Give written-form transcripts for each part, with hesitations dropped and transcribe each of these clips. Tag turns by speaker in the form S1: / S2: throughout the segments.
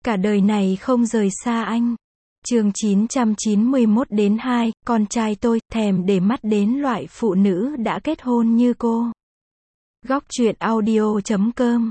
S1: cả đời này không rời xa anh. Chương 991-2, con trai tôi, thèm để mắt đến loại phụ nữ đã kết hôn như cô. Góc truyện audio.com.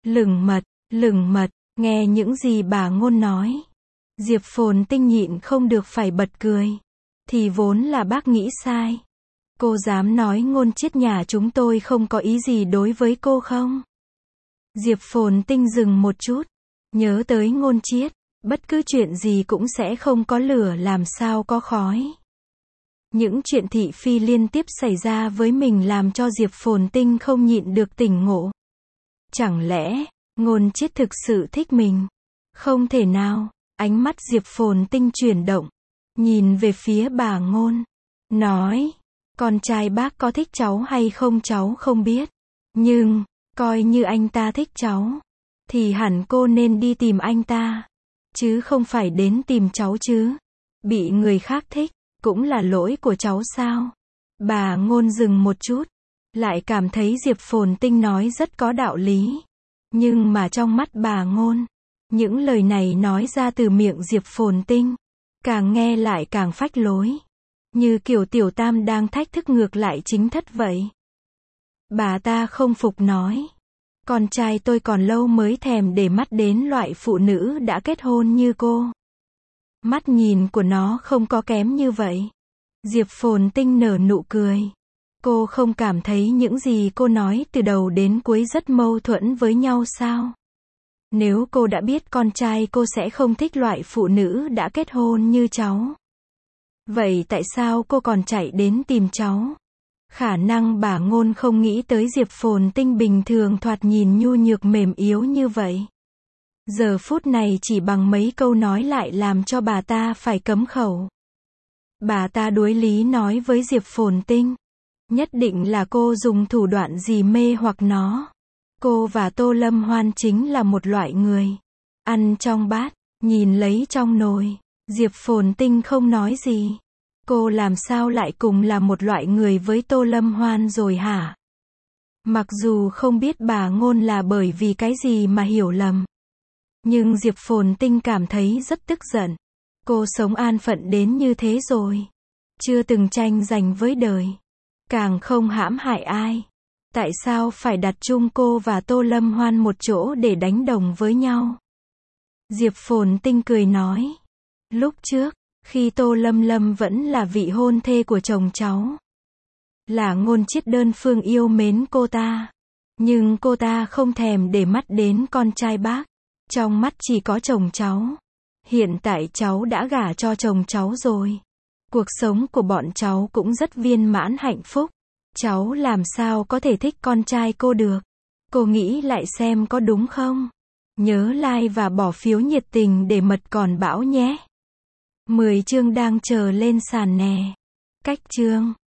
S1: Lửng mật, nghe những gì bà Ngôn nói. Diệp Phồn Tinh nhịn không được phải bật cười. Thì vốn là bác nghĩ sai. Cô dám nói Ngôn Chiết nhà chúng tôi không có ý gì đối với cô không? Diệp Phồn Tinh dừng một chút. Nhớ tới Ngôn Chiết, bất cứ chuyện gì cũng sẽ không có lửa làm sao có khói. Những chuyện thị phi liên tiếp xảy ra với mình làm cho Diệp Phồn Tinh không nhịn được tỉnh ngộ. Chẳng lẽ, Ngôn Chiết thực sự thích mình? Không thể nào. Ánh mắt Diệp Phồn Tinh chuyển động, nhìn về phía bà Ngôn, nói, con trai bác có thích cháu hay không cháu không biết. Nhưng, coi như anh ta thích cháu, thì hẳn cô nên đi tìm anh ta, chứ không phải đến tìm cháu chứ. Bị người khác thích, cũng là lỗi của cháu sao? Bà Ngôn dừng một chút, lại cảm thấy Diệp Phồn Tinh nói rất có đạo lý. Nhưng mà trong mắt bà Ngôn, những lời này nói ra từ miệng Diệp Phồn Tinh, càng nghe lại càng phách lối. Như kiểu tiểu tam đang thách thức ngược lại chính thất vậy. Bà ta không phục nói, con trai tôi còn lâu mới thèm để mắt đến loại phụ nữ đã kết hôn như cô. Mắt nhìn của nó không có kém như vậy. Diệp Phồn Tinh nở nụ cười. Cô không cảm thấy những gì cô nói từ đầu đến cuối rất mâu thuẫn với nhau sao? Nếu cô đã biết con trai cô sẽ không thích loại phụ nữ đã kết hôn như cháu, vậy tại sao cô còn chạy đến tìm cháu? Khả năng bà Ngôn không nghĩ tới Diệp Phồn Tinh bình thường thoạt nhìn nhu nhược mềm yếu như vậy. Giờ phút này chỉ bằng mấy câu nói lại làm cho bà ta phải cấm khẩu. Bà ta đối lý nói với Diệp Phồn Tinh, nhất định là cô dùng thủ đoạn gì mê hoặc nó. Cô và Tô Lâm Hoan chính là một loại người ăn trong bát, nhìn lấy trong nồi. Diệp Phồn Tinh không nói gì. Cô làm sao lại cùng là một loại người với Tô Lâm Hoan rồi hả? Mặc dù không biết bà Ngôn là bởi vì cái gì mà hiểu lầm, nhưng Diệp Phồn Tinh cảm thấy rất tức giận. Cô sống an phận đến như thế rồi, chưa từng tranh giành với đời, càng không hãm hại ai. Tại sao phải đặt chung cô và Tô Lâm Hoan một chỗ để đánh đồng với nhau? Diệp Phồn Tinh cười nói, lúc trước, khi Tô Lâm Lâm vẫn là vị hôn thê của chồng cháu, là Ngôn Chiết đơn phương yêu mến cô ta. Nhưng cô ta không thèm để mắt đến con trai bác. Trong mắt chỉ có chồng cháu. Hiện tại cháu đã gả cho chồng cháu rồi. Cuộc sống của bọn cháu cũng rất viên mãn hạnh phúc. Cháu làm sao có thể thích con trai cô được? Cô nghĩ lại xem có đúng không? Nhớ like và bỏ phiếu nhiệt tình để mật còn bão nhé. 10 chương đang chờ lên sàn nè. Cách chương